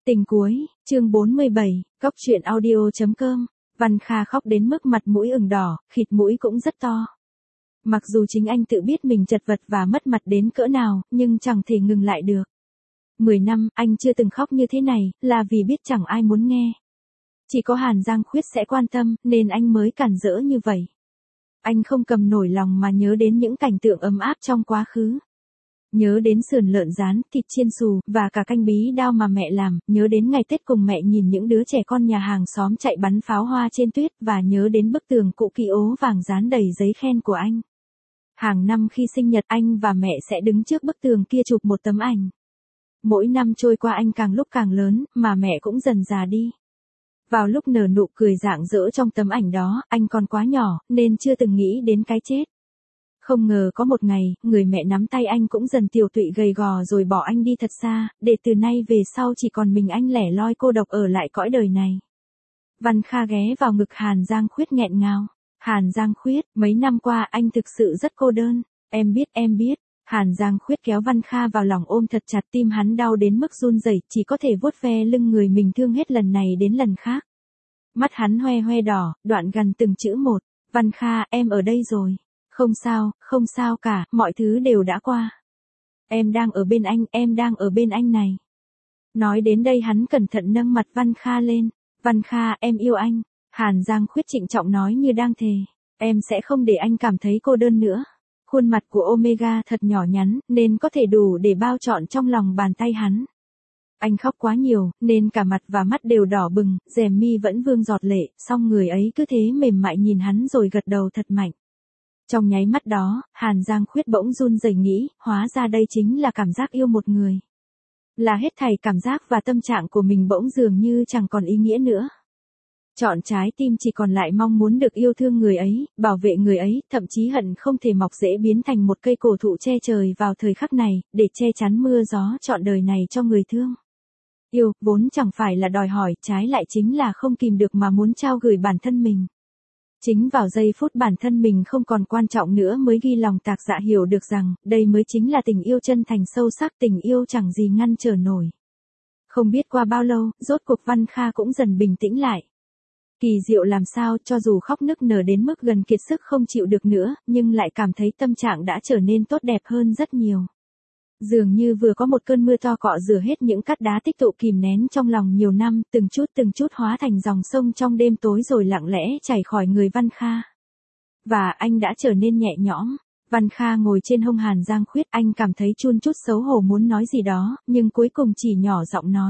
Tình cuối, chương 47, Cóc truyện audio.com. Văn Kha khóc đến mức mặt mũi ửng đỏ, khịt mũi cũng rất to. Mặc dù chính anh tự biết mình chật vật và mất mặt đến cỡ nào, nhưng chẳng thể ngừng lại được. 10 năm, anh chưa từng khóc như thế này, là vì biết chẳng ai muốn nghe. Chỉ có Hàn Giang Khuyết sẽ quan tâm, nên anh mới cản rỡ như vậy. Anh không cầm nổi lòng mà nhớ đến những cảnh tượng ấm áp trong quá khứ. Nhớ đến sườn lợn rán, thịt chiên xù, và cả canh bí đao mà mẹ làm, nhớ đến ngày Tết cùng mẹ nhìn những đứa trẻ con nhà hàng xóm chạy bắn pháo hoa trên tuyết, và nhớ đến bức tường cũ kỹ ố vàng dán đầy giấy khen của anh. Hàng năm khi sinh nhật anh và mẹ sẽ đứng trước bức tường kia chụp một tấm ảnh. Mỗi năm trôi qua anh càng lúc càng lớn, mà mẹ cũng dần già đi. Vào lúc nở nụ cười rạng rỡ trong tấm ảnh đó, anh còn quá nhỏ, nên chưa từng nghĩ đến cái chết. Không ngờ có một ngày, người mẹ nắm tay anh cũng dần tiều tụy gầy gò rồi bỏ anh đi thật xa, để từ nay về sau chỉ còn mình anh lẻ loi cô độc ở lại cõi đời này. Văn Kha ghé vào ngực Hàn Giang Khuyết nghẹn ngào. Hàn Giang Khuyết, mấy năm qua anh thực sự rất cô đơn. Em biết. Hàn Giang Khuyết kéo Văn Kha vào lòng ôm thật chặt, tim hắn đau đến mức run rẩy, chỉ có thể vuốt ve lưng người mình thương hết lần này đến lần khác. Mắt hắn hoe hoe đỏ, đoạn gần từng chữ một. Văn Kha, em ở đây rồi. Không sao cả, mọi thứ đều đã qua. Em đang ở bên anh này. Nói đến đây hắn cẩn thận nâng mặt Văn Kha lên. Văn Kha, em yêu anh. Hàn Giang Khuyết trịnh trọng nói như đang thề. Em sẽ không để anh cảm thấy cô đơn nữa. Khuôn mặt của Omega thật nhỏ nhắn, nên có thể đủ để bao trọn trong lòng bàn tay hắn. Anh khóc quá nhiều, nên cả mặt và mắt đều đỏ bừng, rèm mi vẫn vương giọt lệ, song người ấy cứ thế mềm mại nhìn hắn rồi gật đầu thật mạnh. Trong nháy mắt đó, Hàn Giang Khuyết bỗng run rẩy nghĩ, hóa ra đây chính là cảm giác yêu một người. Là hết thảy cảm giác và tâm trạng của mình bỗng dường như chẳng còn ý nghĩa nữa. Trọn trái tim chỉ còn lại mong muốn được yêu thương người ấy, bảo vệ người ấy, thậm chí hận không thể mọc rễ biến thành một cây cổ thụ che trời vào thời khắc này, để che chắn mưa gió trọn đời này cho người thương. Yêu, vốn chẳng phải là đòi hỏi, trái lại chính là không kìm được mà muốn trao gửi bản thân mình. Chính vào giây phút bản thân mình không còn quan trọng nữa mới ghi lòng tạc dạ hiểu được rằng, đây mới chính là tình yêu chân thành sâu sắc, tình yêu chẳng gì ngăn trở nổi. Không biết qua bao lâu, rốt cuộc Văn Kha cũng dần bình tĩnh lại. Kỳ diệu làm sao, cho dù khóc nức nở đến mức gần kiệt sức không chịu được nữa, nhưng lại cảm thấy tâm trạng đã trở nên tốt đẹp hơn rất nhiều. Dường như vừa có một cơn mưa to cọ rửa hết những cát đá tích tụ kìm nén trong lòng nhiều năm, từng chút hóa thành dòng sông trong đêm tối rồi lặng lẽ chảy khỏi người Văn Kha. Và anh đã trở nên nhẹ nhõm. Văn Kha ngồi trên hông Hàn Giang Khuyết, anh cảm thấy chun chút xấu hổ muốn nói gì đó, nhưng cuối cùng chỉ nhỏ giọng nói.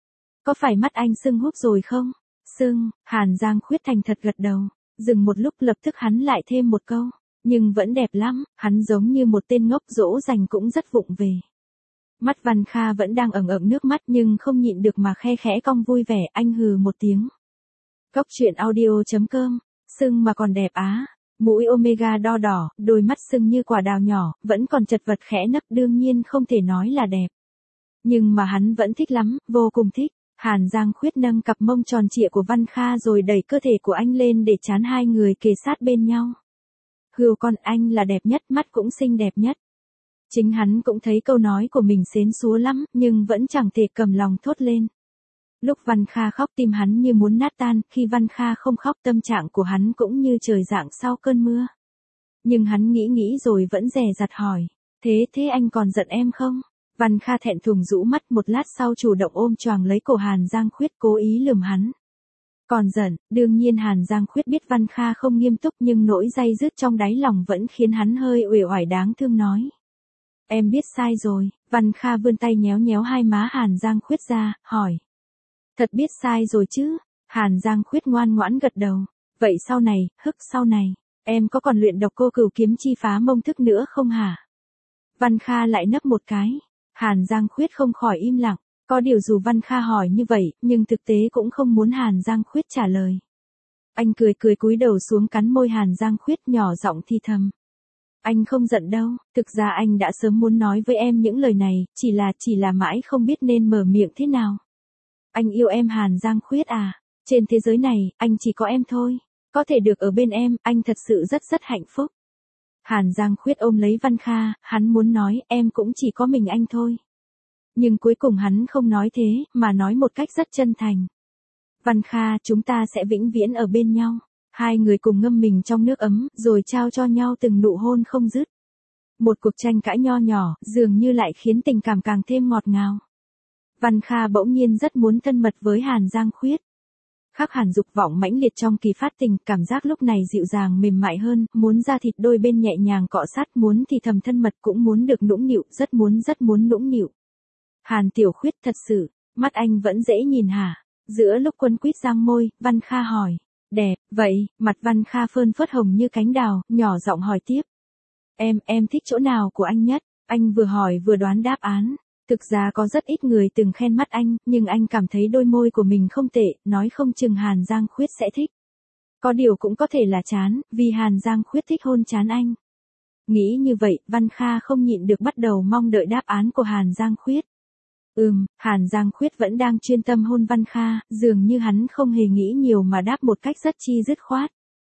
Có phải mắt anh sưng húp rồi không? Sưng, Hàn Giang Khuyết thành thật gật đầu. Dừng một lúc lập tức hắn lại thêm một câu. Nhưng vẫn đẹp lắm, hắn giống như một tên ngốc dỗ dành cũng rất vụng về. Mắt Văn Kha vẫn đang ẩn ẩn nước mắt nhưng không nhịn được mà khe khẽ cong vui vẻ, anh hừ một tiếng. Cóc truyện audio.com, sưng mà còn đẹp á. Mũi Omega đo đỏ, đôi mắt sưng như quả đào nhỏ, vẫn còn chật vật khẽ nấc, đương nhiên không thể nói là đẹp. Nhưng mà hắn vẫn thích lắm, vô cùng thích. Hàn Giang Khuyết nâng cặp mông tròn trịa của Văn Kha rồi đẩy cơ thể của anh lên để chán hai người kề sát bên nhau. Hừu con, anh là đẹp nhất, mắt cũng xinh đẹp nhất. Chính hắn cũng thấy câu nói của mình xến xúa lắm, nhưng vẫn chẳng thể cầm lòng thốt lên. Lúc Văn Kha khóc tim hắn như muốn nát tan, khi Văn Kha không khóc tâm trạng của hắn cũng như trời rạng sau cơn mưa. Nhưng hắn nghĩ rồi vẫn dè dặt hỏi, thế anh còn giận em không? Văn Kha thẹn thùng rũ mắt, một lát sau chủ động ôm choàng lấy cổ Hàn Giang Khuyết, cố ý lườm hắn. Còn giận, đương nhiên Hàn Giang Khuyết biết Văn Kha không nghiêm túc nhưng nỗi day dứt trong đáy lòng vẫn khiến hắn hơi uể oải đáng thương nói. Em biết sai rồi. Văn Kha vươn tay nhéo nhéo hai má Hàn Giang Khuyết ra, hỏi. Thật biết sai rồi chứ? Hàn Giang Khuyết ngoan ngoãn gật đầu. Vậy sau này, em có còn luyện độc cô cửu kiếm chi phá mông thức nữa không hả? Văn Kha lại nấp một cái. Hàn Giang Khuyết không khỏi im lặng. Có điều dù Văn Kha hỏi như vậy, nhưng thực tế cũng không muốn Hàn Giang Khuyết trả lời. Anh cười cúi đầu xuống cắn môi Hàn Giang Khuyết nhỏ giọng thì thầm. Anh không giận đâu, thực ra anh đã sớm muốn nói với em những lời này, chỉ là mãi không biết nên mở miệng thế nào. Anh yêu em Hàn Giang Khuyết à, trên thế giới này, anh chỉ có em thôi. Có thể được ở bên em, anh thật sự rất hạnh phúc. Hàn Giang Khuyết ôm lấy Văn Kha, hắn muốn nói em cũng chỉ có mình anh thôi. Nhưng cuối cùng hắn không nói thế, mà nói một cách rất chân thành. Văn Kha, chúng ta sẽ vĩnh viễn ở bên nhau. Hai người cùng ngâm mình trong nước ấm, rồi trao cho nhau từng nụ hôn không dứt. Một cuộc tranh cãi nho nhỏ, dường như lại khiến tình cảm càng thêm ngọt ngào. Văn Kha bỗng nhiên rất muốn thân mật với Hàn Giang Khuyết. Khắc hẳn dục vọng mãnh liệt trong kỳ phát tình, cảm giác lúc này dịu dàng mềm mại hơn, muốn da thịt đôi bên nhẹ nhàng cọ sát, muốn thì thầm thân mật cũng muốn được nũng nịu, rất muốn nũng nịu. Hàn Tiểu Khuyết thật sự, mắt anh vẫn dễ nhìn hả? Giữa lúc quấn quýt giang môi, Văn Kha hỏi. Đẹp, vậy, mặt Văn Kha phơn phớt hồng như cánh đào, nhỏ giọng hỏi tiếp. Em thích chỗ nào của anh nhất? Anh vừa hỏi vừa đoán đáp án. Thực ra có rất ít người từng khen mắt anh, nhưng anh cảm thấy đôi môi của mình không tệ, nói không chừng Hàn Giang Khuyết sẽ thích. Có điều cũng có thể là chán, vì Hàn Giang Khuyết thích hôn chán anh. Nghĩ như vậy, Văn Kha không nhịn được bắt đầu mong đợi đáp án của Hàn Giang Khuyết. Hàn Giang Khuyết vẫn đang chuyên tâm hôn Văn Kha, dường như hắn không hề nghĩ nhiều mà đáp một cách rất chi dứt khoát.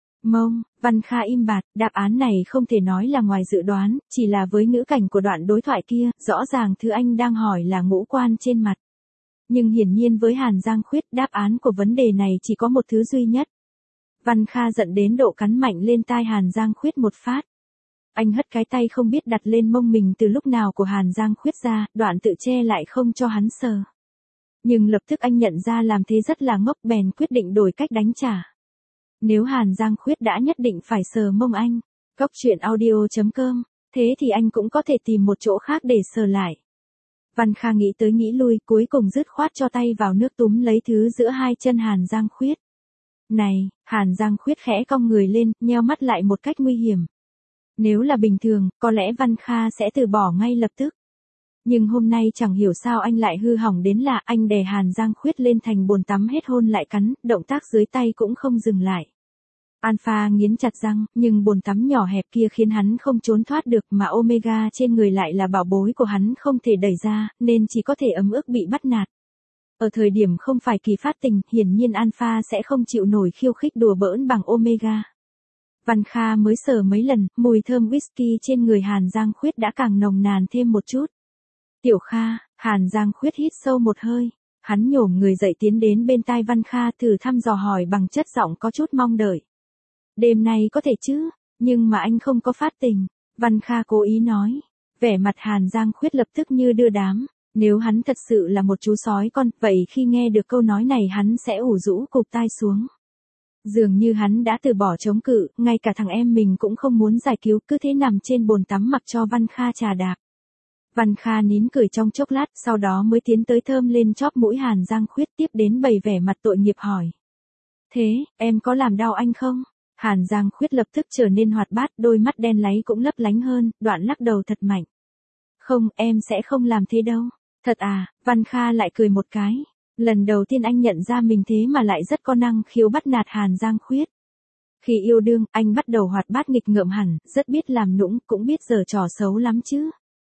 Văn Kha im bặt, đáp án này không thể nói là ngoài dự đoán, chỉ là với ngữ cảnh của đoạn đối thoại kia, rõ ràng thứ anh đang hỏi là ngũ quan trên mặt. Nhưng hiển nhiên với Hàn Giang Khuyết, đáp án của vấn đề này chỉ có một thứ duy nhất. Văn Kha giận đến độ cắn mạnh lên tai Hàn Giang Khuyết một phát. Anh hất cái tay không biết đặt lên mông mình từ lúc nào của Hàn Giang Khuyết ra, đoạn tự che lại không cho hắn sờ. Nhưng lập tức anh nhận ra làm thế rất là ngốc, bèn quyết định đổi cách đánh trả. Nếu Hàn Giang Khuyết đã nhất định phải sờ mông anh, Cóc Truyện Audio.com, thế thì anh cũng có thể tìm một chỗ khác để sờ lại. Văn Kha nghĩ tới nghĩ lui, cuối cùng dứt khoát cho tay vào nước túm lấy thứ giữa hai chân Hàn Giang Khuyết. Này, Hàn Giang Khuyết khẽ cong người lên, nheo mắt lại một cách nguy hiểm. Nếu là bình thường, có lẽ Văn Kha sẽ từ bỏ ngay lập tức. Nhưng hôm nay chẳng hiểu sao anh lại hư hỏng đến là anh đè Hàn Giang Khuyết lên thành bồn tắm hết hôn lại cắn, động tác dưới tay cũng không dừng lại. Alpha nghiến chặt răng, nhưng bồn tắm nhỏ hẹp kia khiến hắn không trốn thoát được, mà Omega trên người lại là bảo bối của hắn không thể đẩy ra, nên chỉ có thể ấm ức bị bắt nạt. Ở thời điểm không phải kỳ phát tình, hiển nhiên Alpha sẽ không chịu nổi khiêu khích đùa bỡn bằng Omega. Văn Kha mới sờ mấy lần, mùi thơm whisky trên người Hàn Giang Khuyết đã càng nồng nàn thêm một chút. Tiểu Kha, Hàn Giang Khuyết hít sâu một hơi. Hắn nhổm người dậy tiến đến bên tai Văn Kha thử thăm dò hỏi bằng chất giọng có chút mong đợi. Đêm nay có thể chứ, nhưng mà anh không có phát tình. Văn Kha cố ý nói. Vẻ mặt Hàn Giang Khuyết lập tức như đưa đám. Nếu hắn thật sự là một chú sói con, vậy khi nghe được câu nói này hắn sẽ ủ rũ cụp tai xuống. Dường như hắn đã từ bỏ chống cự, ngay cả thằng em mình cũng không muốn giải cứu, cứ thế nằm trên bồn tắm mặc cho Văn Kha chà đạp. Văn Kha nín cười trong chốc lát, sau đó mới tiến tới thơm lên chóp mũi Hàn Giang Khuyết, tiếp đến bày vẻ mặt tội nghiệp hỏi. Thế, em có làm đau anh không? Hàn Giang Khuyết lập tức trở nên hoạt bát, đôi mắt đen láy cũng lấp lánh hơn, đoạn lắc đầu thật mạnh. Không, em sẽ không làm thế đâu. Thật à? Văn Kha lại cười một cái. Lần đầu tiên anh nhận ra mình thế mà lại rất có năng khiếu bắt nạt Hàn Giang Khuyết. Khi yêu đương, anh bắt đầu hoạt bát nghịch ngợm hẳn, rất biết làm nũng, cũng biết giở trò xấu lắm chứ.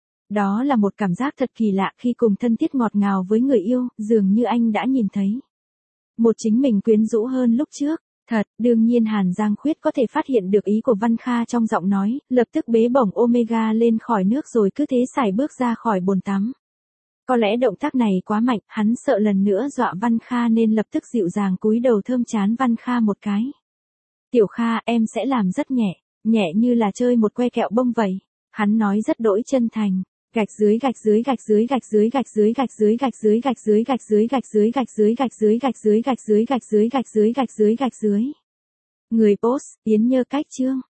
Đó là một cảm giác thật kỳ lạ khi cùng thân thiết ngọt ngào với người yêu, dường như anh đã nhìn thấy một chính mình quyến rũ hơn lúc trước. Thật, đương nhiên Hàn Giang Khuyết có thể phát hiện được ý của Văn Kha trong giọng nói, lập tức bế bổng Omega lên khỏi nước rồi cứ thế sải bước ra khỏi bồn tắm. Có lẽ động tác này quá mạnh, hắn sợ lần nữa dọa Văn Kha nên lập tức dịu dàng cúi đầu thơm trán Văn Kha một cái. Tiểu Kha, em sẽ làm rất nhẹ, nhẹ như là chơi một que kẹo bông vậy. Hắn nói rất đỗi chân thành. Gạch dưới gạch dưới gạch dưới gạch dưới gạch dưới gạch dưới gạch dưới gạch dưới gạch dưới gạch dưới gạch dưới gạch dưới gạch dưới gạch dưới gạch dưới gạch dưới gạch dưới gạch dưới. Người post, Yến Nhơ Cách Chương.